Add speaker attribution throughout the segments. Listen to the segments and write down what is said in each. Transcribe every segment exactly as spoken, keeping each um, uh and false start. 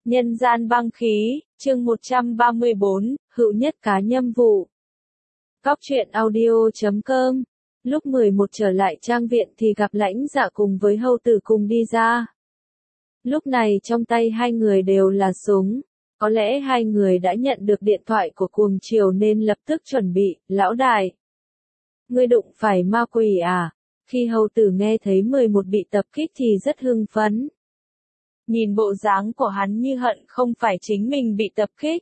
Speaker 1: Nhân gian băng khí, chương một trăm ba mươi bốn, hữu nhất cá nhâm vụ. Cóc truyện audio chấm com. Lúc mười một trở lại trang viện thì gặp Lãnh Dạ cùng với Hầu Tử cùng đi ra. Lúc này trong tay hai người đều là súng. Có lẽ hai người đã nhận được điện thoại của Cuồng Triều nên lập tức chuẩn bị. Lão đại, ngươi đụng phải ma quỷ à? Khi Hầu Tử nghe thấy mười một bị tập kích thì rất hưng phấn. Nhìn bộ dáng của hắn như hận không phải chính mình bị tập kích.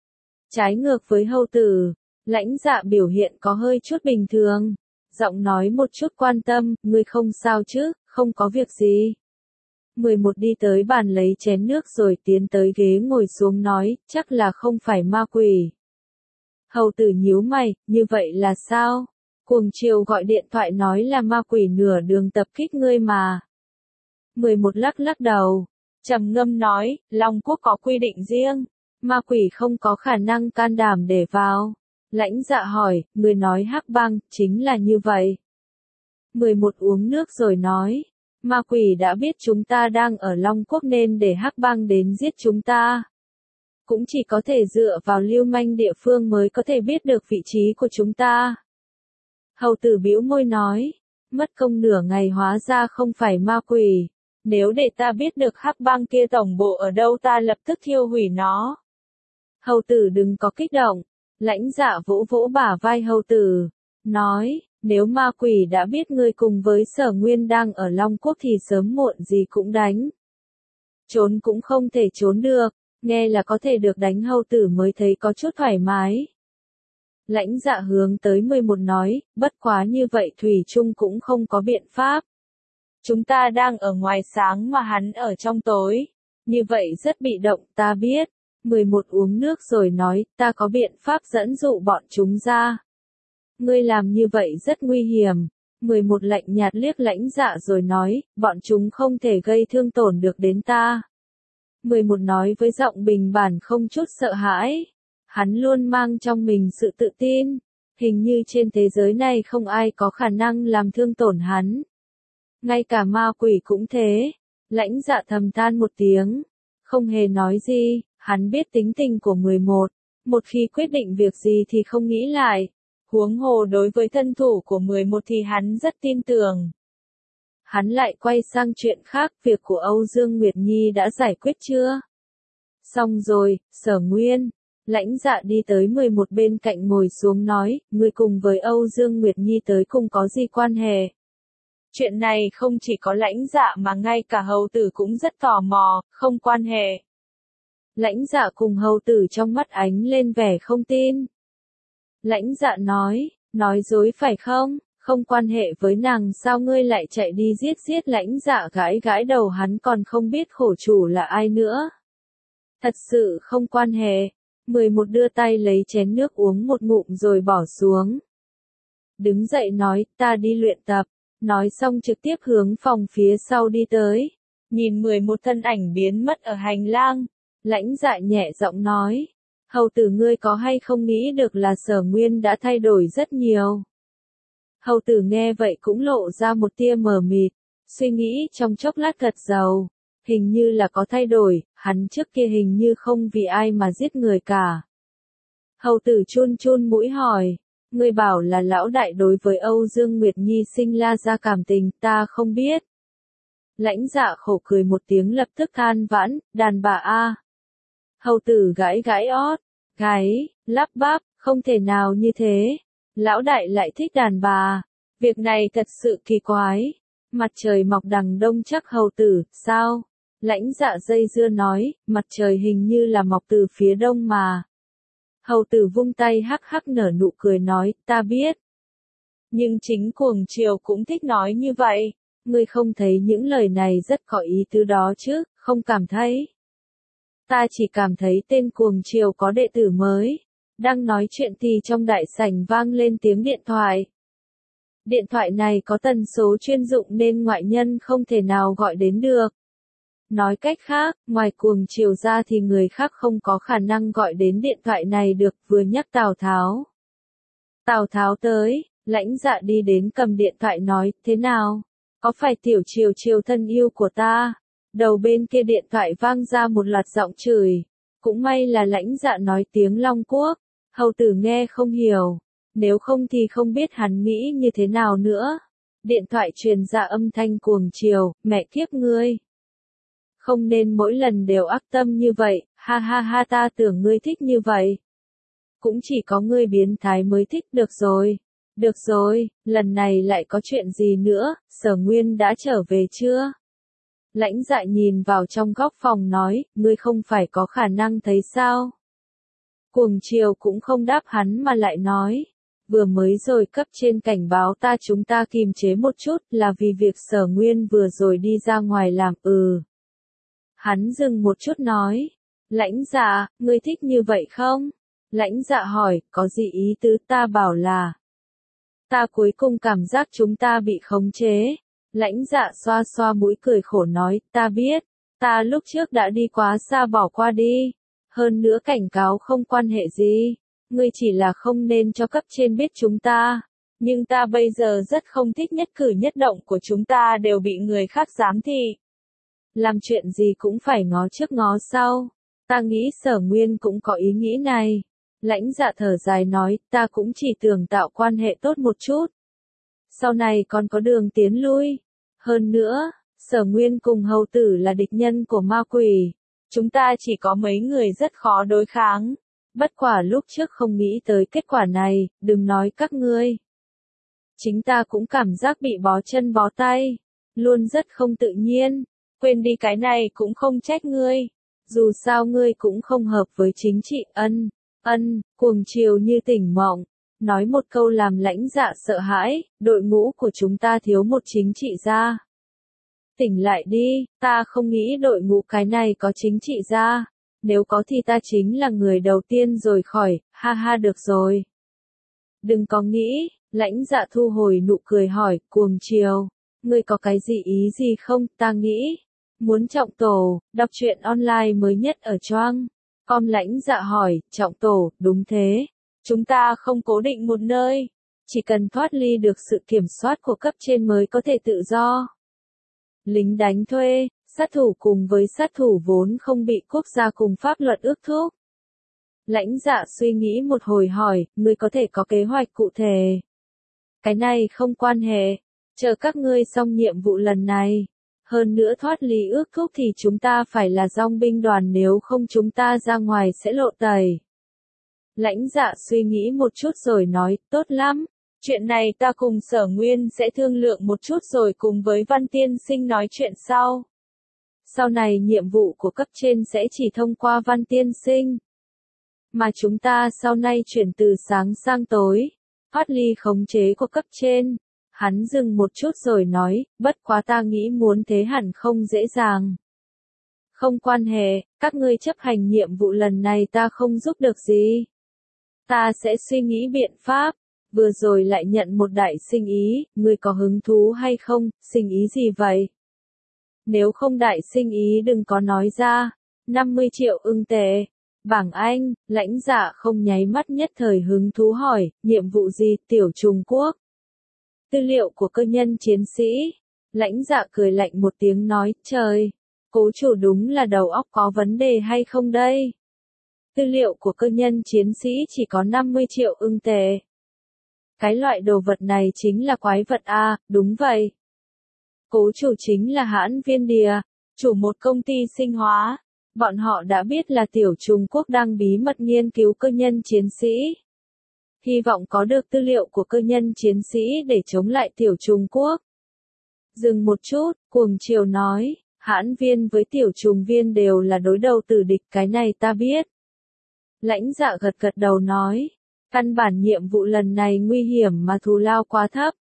Speaker 1: Trái ngược với Hầu Tử, Lãnh Dạ biểu hiện có hơi chút bình thường. Giọng nói một chút quan tâm, ngươi không sao chứ, không có việc gì. mười một đi tới bàn lấy chén nước rồi tiến tới ghế ngồi xuống nói, chắc là không phải ma quỷ. Hầu Tử nhíu mày, như vậy là sao? Cuồng Triều gọi điện thoại nói là ma quỷ nửa đường tập kích ngươi mà. mười một lắc lắc đầu, trầm ngâm nói, Long Quốc có quy định riêng, ma quỷ không có khả năng can đảm để vào. Lãnh Dạ hỏi, người nói Hắc Bang, chính là như vậy. mười một uống nước rồi nói, ma quỷ đã biết chúng ta đang ở Long Quốc nên để Hắc Bang đến giết chúng ta. Cũng chỉ có thể dựa vào lưu manh địa phương mới có thể biết được vị trí của chúng ta. Hầu Tử bĩu môi nói, mất công nửa ngày hóa ra không phải ma quỷ. Nếu để ta biết được Hắc Bang kia tổng bộ ở đâu ta lập tức thiêu hủy nó. Hầu Tử đừng có kích động. Lãnh Dạ vỗ vỗ bả vai Hầu Tử, nói, nếu ma quỷ đã biết ngươi cùng với Sở Nguyên đang ở Long Quốc thì sớm muộn gì cũng đánh. Trốn cũng không thể trốn được, nghe là có thể được đánh. Hầu Tử mới thấy có chút thoải mái. Lãnh Dạ hướng tới mười một nói, bất quá như vậy thủy chung cũng không có biện pháp. Chúng ta đang ở ngoài sáng mà hắn ở trong tối. Như vậy rất bị động, ta biết. mười một uống nước rồi nói, ta có biện pháp dẫn dụ bọn chúng ra. Ngươi làm như vậy rất nguy hiểm. mười một lạnh nhạt liếc Lãnh Dạ rồi nói, bọn chúng không thể gây thương tổn được đến ta. mười một nói với giọng bình bản không chút sợ hãi. Hắn luôn mang trong mình sự tự tin. Hình như trên thế giới này không ai có khả năng làm thương tổn hắn. Ngay cả ma quỷ cũng thế. Lãnh Dạ thầm than một tiếng. Không hề nói gì, hắn biết tính tình của mười một. Một khi quyết định việc gì thì không nghĩ lại. Huống hồ đối với thân thủ của mười một thì hắn rất tin tưởng. Hắn lại quay sang chuyện khác, việc của Âu Dương Nguyệt Nhi đã giải quyết chưa? Xong rồi, Sở Nguyên. Lãnh Dạ đi tới mười một bên cạnh ngồi xuống nói, ngươi cùng với Âu Dương Nguyệt Nhi tới cùng có gì quan hệ? Chuyện này không chỉ có Lãnh Dạ mà ngay cả Hầu Tử cũng rất tò mò, không quan hệ. Lãnh Dạ cùng Hầu Tử trong mắt ánh lên vẻ không tin. Lãnh Dạ nói, nói dối phải không, không quan hệ với nàng sao ngươi lại chạy đi giết giết. Lãnh Dạ gãi gãi đầu, hắn còn không biết khổ chủ là ai nữa. Thật sự không quan hệ. mười một đưa tay lấy chén nước uống một ngụm rồi bỏ xuống. Đứng dậy nói, ta đi luyện tập. Nói xong trực tiếp hướng phòng phía sau đi tới. Nhìn mười một thân ảnh biến mất ở hành lang. Lãnh Dạ nhẹ giọng nói. Hầu Tử ngươi có hay không nghĩ được là Sở Nguyên đã thay đổi rất nhiều. Hầu Tử nghe vậy cũng lộ ra một tia mờ mịt. Suy nghĩ trong chốc lát gật đầu. Hình như là có thay đổi, hắn trước kia hình như không vì ai mà giết người cả. Hầu Tử chun chun mũi hỏi. Ngươi bảo là lão đại đối với Âu Dương Nguyệt Nhi sinh la ra cảm tình, ta không biết. Lãnh Dạ khổ cười một tiếng lập tức than vãn, đàn bà a. Hầu Tử gãi gãi ót, gáy, lắp bắp, không thể nào như thế. Lão đại lại thích đàn bà. Việc này thật sự kỳ quái. Mặt trời mọc đằng đông chắc. Hầu Tử, sao? Lãnh Dạ dây dưa nói, mặt trời hình như là mọc từ phía đông mà. Hầu Tử vung tay hắc hắc nở nụ cười nói, ta biết. Nhưng chính Cuồng Triều cũng thích nói như vậy. Ngươi không thấy những lời này rất có ý tứ đó chứ, không cảm thấy. Ta chỉ cảm thấy tên Cuồng Triều có đệ tử mới. Đang nói chuyện thì trong đại sảnh vang lên tiếng điện thoại. Điện thoại này có tần số chuyên dụng nên ngoại nhân không thể nào gọi đến được. Nói cách khác, ngoài Cuồng Triều ra thì người khác không có khả năng gọi đến điện thoại này được. Vừa nhắc Tào Tháo. Tào Tháo tới, Lãnh Dạ đi đến cầm điện thoại nói, thế nào? Có phải Tiểu Triều Triều thân yêu của ta? Đầu bên kia điện thoại vang ra một loạt giọng chửi. Cũng may là Lãnh Dạ nói tiếng Long Quốc, hầu tử nghe không hiểu. Nếu không thì không biết hắn nghĩ như thế nào nữa. Điện thoại truyền ra âm thanh cuồng chiều, mẹ kiếp ngươi. Không nên mỗi lần đều ác tâm như vậy, ha ha ha ta tưởng ngươi thích như vậy. Cũng chỉ có ngươi biến thái mới thích, được rồi. Được rồi, lần này lại có chuyện gì nữa, Sở Nguyên đã trở về chưa? Lãnh Dạ nhìn vào trong góc phòng nói, ngươi không phải có khả năng thấy sao? Cuồng chiều cũng không đáp hắn mà lại nói. Vừa mới rồi cấp trên cảnh báo ta chúng ta kìm chế một chút là vì việc Sở Nguyên vừa rồi đi ra ngoài làm ừ. Hắn dừng một chút nói. Lãnh Dạ, ngươi thích như vậy không? Lãnh Dạ hỏi, có gì ý tứ ta bảo là. Ta cuối cùng cảm giác chúng ta bị khống chế. Lãnh Dạ xoa xoa mũi cười khổ nói, ta biết, ta lúc trước đã đi quá xa bỏ qua đi. Hơn nữa cảnh cáo không quan hệ gì. Ngươi chỉ là không nên cho cấp trên biết chúng ta. Nhưng ta bây giờ rất không thích nhất cử nhất động của chúng ta đều bị người khác giám thị. Làm chuyện gì cũng phải ngó trước ngó sau. Ta nghĩ Sở Nguyên cũng có ý nghĩ này. Lãnh Dạ thở dài nói, ta cũng chỉ tưởng tạo quan hệ tốt một chút. Sau này còn có đường tiến lui. Hơn nữa, Sở Nguyên cùng hầu tử là địch nhân của ma quỷ. Chúng ta chỉ có mấy người rất khó đối kháng. Bất quả lúc trước không nghĩ tới kết quả này, đừng nói các ngươi. Chính ta cũng cảm giác bị bó chân bó tay. Luôn rất không tự nhiên. Quên đi cái này cũng không trách ngươi. Dù sao ngươi cũng không hợp với chính trị ân. Ân, cuồng chiều như tỉnh mộng. Nói một câu làm Lãnh Dạ sợ hãi, đội ngũ của chúng ta thiếu một chính trị gia. Tỉnh lại đi, ta không nghĩ đội ngũ cái này có chính trị gia. Nếu có thì ta chính là người đầu tiên rồi khỏi, ha ha được rồi. Đừng có nghĩ, Lãnh Dạ thu hồi nụ cười hỏi, cuồng chiều. Ngươi có cái gì ý gì không, ta nghĩ. Muốn trọng tổ, đọc truyện online mới nhất ở Choang. Com Lãnh Dạ hỏi, trọng tổ, đúng thế. Chúng ta không cố định một nơi. Chỉ cần thoát ly được sự kiểm soát của cấp trên mới có thể tự do. Lính đánh thuê, sát thủ cùng với sát thủ vốn không bị quốc gia cùng pháp luật ước thúc. Lãnh Dạ suy nghĩ một hồi hỏi, ngươi có thể có kế hoạch cụ thể. Cái này không quan hệ. Chờ các ngươi xong nhiệm vụ lần này. Hơn nữa thoát ly ước thúc thì chúng ta phải là dòng binh đoàn nếu không chúng ta ra ngoài sẽ lộ tẩy. Lãnh Dạ suy nghĩ một chút rồi nói, tốt lắm. Chuyện này ta cùng Sở Nguyên sẽ thương lượng một chút rồi cùng với Văn Tiên Sinh nói chuyện sau. Sau này nhiệm vụ của cấp trên sẽ chỉ thông qua Văn Tiên Sinh. Mà chúng ta sau này chuyển từ sáng sang tối. Thoát ly khống chế của cấp trên. Hắn dừng một chút rồi nói, bất quá ta nghĩ muốn thế hẳn không dễ dàng. Không quan hệ, các ngươi chấp hành nhiệm vụ lần này ta không giúp được gì. Ta sẽ suy nghĩ biện pháp. Vừa rồi lại nhận một đại sinh ý, ngươi có hứng thú hay không, sinh ý gì vậy? Nếu không đại sinh ý đừng có nói ra. năm mươi triệu ưng tệ. Bảng Anh, Lãnh Dạ không nháy mắt nhất thời hứng thú hỏi, nhiệm vụ gì, tiểu Trung Quốc? Tư liệu của cơ nhân chiến sĩ. Lãnh Dạ cười lạnh một tiếng nói, trời, cố chủ đúng là đầu óc có vấn đề hay không đây? Tư liệu của cơ nhân chiến sĩ chỉ có năm mươi triệu ưng tệ. Cái loại đồ vật này chính là quái vật a, đúng vậy. Cố chủ chính là Hãn Viên Đìa, chủ một công ty sinh hóa. Bọn họ đã biết là tiểu Trung Quốc đang bí mật nghiên cứu cơ nhân chiến sĩ. Hy vọng có được tư liệu của cơ nhân chiến sĩ để chống lại tiểu Trung Quốc. Dừng một chút, cuồng chiều nói, Hãn Viên với tiểu Trùng Viên đều là đối đầu tử địch, cái này ta biết. Lãnh Dạ gật gật đầu nói, căn bản nhiệm vụ lần này nguy hiểm mà thù lao quá thấp.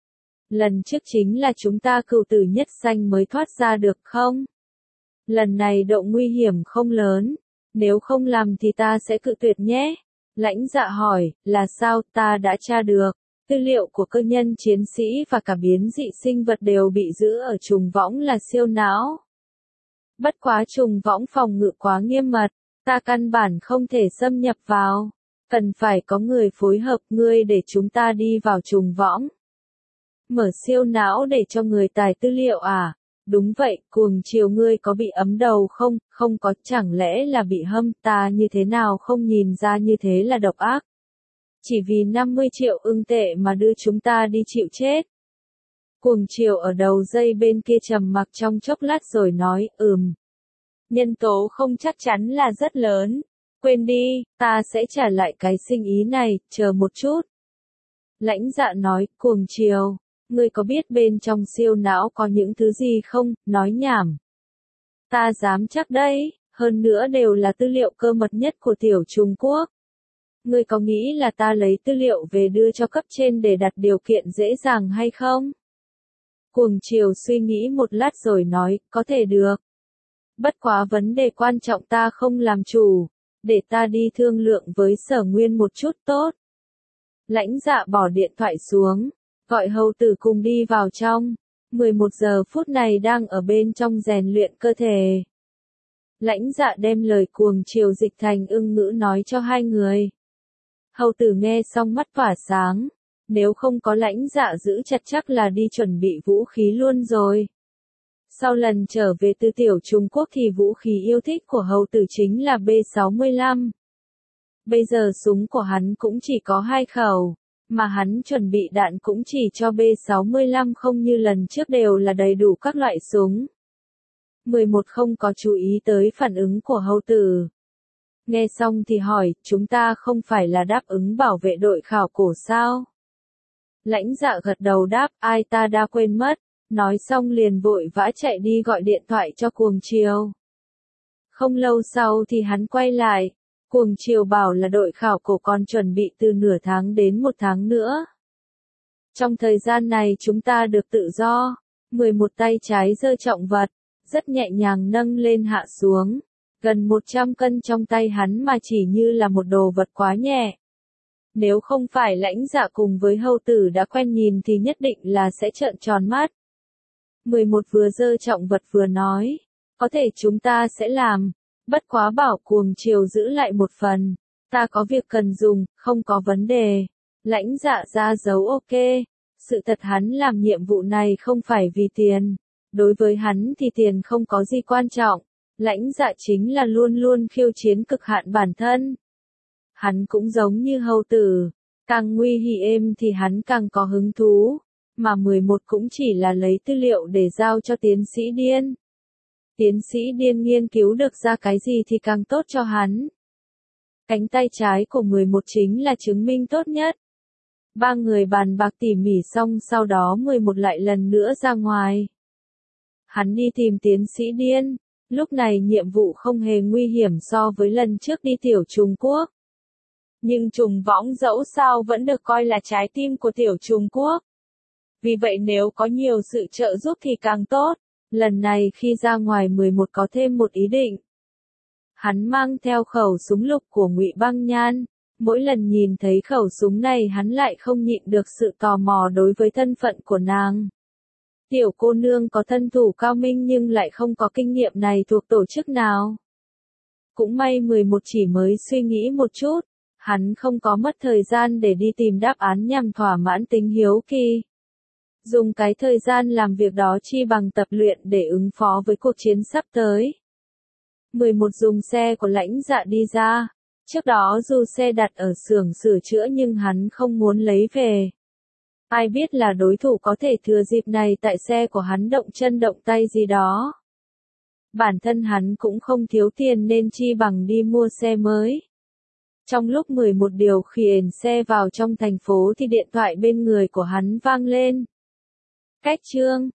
Speaker 1: Lần trước chính là chúng ta cựu tử nhất sanh mới thoát ra được không? Lần này độ nguy hiểm không lớn, nếu không làm thì ta sẽ cự tuyệt nhé. Lãnh Dạ hỏi, là sao, ta đã tra được. Tư liệu của cơ nhân chiến sĩ và cả biến dị sinh vật đều bị giữ ở trùng võng là siêu não. Bất quá trùng võng phòng ngự quá nghiêm mật, ta căn bản không thể xâm nhập vào. Cần phải có người phối hợp ngươi để chúng ta đi vào trùng võng. Mở siêu não để cho người tải tư liệu à? Đúng vậy, cuồng chiều ngươi có bị ấm đầu không? Không có, chẳng lẽ là bị hâm, ta như thế nào không nhìn ra như thế là độc ác. Chỉ vì năm mươi triệu ưng tệ mà đưa chúng ta đi chịu chết. Cuồng chiều ở đầu dây bên kia trầm mặc trong chốc lát rồi nói, ừm. Nhân tố không chắc chắn là rất lớn. Quên đi, ta sẽ trả lại cái sinh ý này, chờ một chút. Lãnh Dạ nói, cuồng chiều, ngươi có biết bên trong siêu não có những thứ gì không? Nói nhảm. Ta dám chắc đấy, hơn nữa đều là tư liệu cơ mật nhất của tiểu Trung Quốc. Ngươi có nghĩ là ta lấy tư liệu về đưa cho cấp trên để đặt điều kiện dễ dàng hay không? Cuồng chiều suy nghĩ một lát rồi nói, có thể được. Bất quá vấn đề quan trọng ta không làm chủ, để ta đi thương lượng với Sở Nguyên một chút tốt. Lãnh Dạ bỏ điện thoại xuống, gọi hầu tử cùng đi vào trong. mười một giờ phút này đang ở bên trong rèn luyện cơ thể. Lãnh Dạ đem lời cuồng chiều dịch thành ưng ngữ nói cho hai người. Hầu tử nghe xong mắt tỏa sáng, nếu không có Lãnh Dạ giữ chặt chắc là đi chuẩn bị vũ khí luôn rồi. Sau lần trở về từ tiểu Trung Quốc thì vũ khí yêu thích của hầu tử chính là B sáu mươi lăm. Bây giờ súng của hắn cũng chỉ có hai khẩu, mà hắn chuẩn bị đạn cũng chỉ cho B sáu mươi lăm không như lần trước đều là đầy đủ các loại súng. mười một không có chú ý tới phản ứng của hầu tử. Nghe xong thì hỏi, chúng ta không phải là đáp ứng bảo vệ đội khảo cổ sao? Lãnh Dạ gật đầu đáp, ai ta đã quên mất, nói xong liền vội vã chạy đi gọi điện thoại cho cuồng chiều. Không lâu sau thì hắn quay lại, cuồng chiều bảo là đội khảo cổ còn chuẩn bị từ nửa tháng đến một tháng nữa. Trong thời gian này chúng ta được tự do, mười một tay trái giơ trọng vật, rất nhẹ nhàng nâng lên hạ xuống, gần một trăm cân trong tay hắn mà chỉ như là một đồ vật quá nhẹ. Nếu không phải Lãnh Dạ cùng với hầu tử đã quen nhìn thì nhất định là sẽ trợn tròn mắt. mười một vừa giơ trọng vật vừa nói, có thể chúng ta sẽ làm, bất quá bảo cuồng chiều giữ lại một phần, ta có việc cần dùng, không có vấn đề. Lãnh Dạ ra dấu ok, sự thật hắn làm nhiệm vụ này không phải vì tiền, đối với hắn thì tiền không có gì quan trọng, Lãnh Dạ chính là luôn luôn khiêu chiến cực hạn bản thân. Hắn cũng giống như hầu tử, càng nguy hiểm thì hắn càng có hứng thú, mà mười một cũng chỉ là lấy tư liệu để giao cho tiến sĩ Điên. Tiến sĩ Điên nghiên cứu được ra cái gì thì càng tốt cho hắn. Cánh tay trái của mười một chính là chứng minh tốt nhất. Ba người bàn bạc tỉ mỉ xong sau đó mười một lại lần nữa ra ngoài. Hắn đi tìm tiến sĩ Điên, lúc này nhiệm vụ không hề nguy hiểm so với lần trước đi tiểu Trung Quốc. Nhưng trùng võng dẫu sao vẫn được coi là trái tim của tiểu Trung Quốc. Vì vậy nếu có nhiều sự trợ giúp thì càng tốt. Lần này khi ra ngoài mười một có thêm một ý định. Hắn mang theo khẩu súng lục của Ngụy Băng Nhan. Mỗi lần nhìn thấy khẩu súng này hắn lại không nhịn được sự tò mò đối với thân phận của nàng. Tiểu cô nương có thân thủ cao minh nhưng lại không có kinh nghiệm này thuộc tổ chức nào. Cũng may mười một chỉ mới suy nghĩ một chút. Hắn không có mất thời gian để đi tìm đáp án nhằm thỏa mãn tính hiếu kỳ. Dùng cái thời gian làm việc đó chi bằng tập luyện để ứng phó với cuộc chiến sắp tới. mười một dùng xe của Lãnh Dạ đi ra. Trước đó dù xe đặt ở xưởng sửa chữa nhưng hắn không muốn lấy về. Ai biết là đối thủ có thể thừa dịp này tại xe của hắn động chân động tay gì đó. Bản thân hắn cũng không thiếu tiền nên chi bằng đi mua xe mới. Trong lúc mười một điều khiển xe vào trong thành phố thì điện thoại bên người của hắn vang lên. Cách chương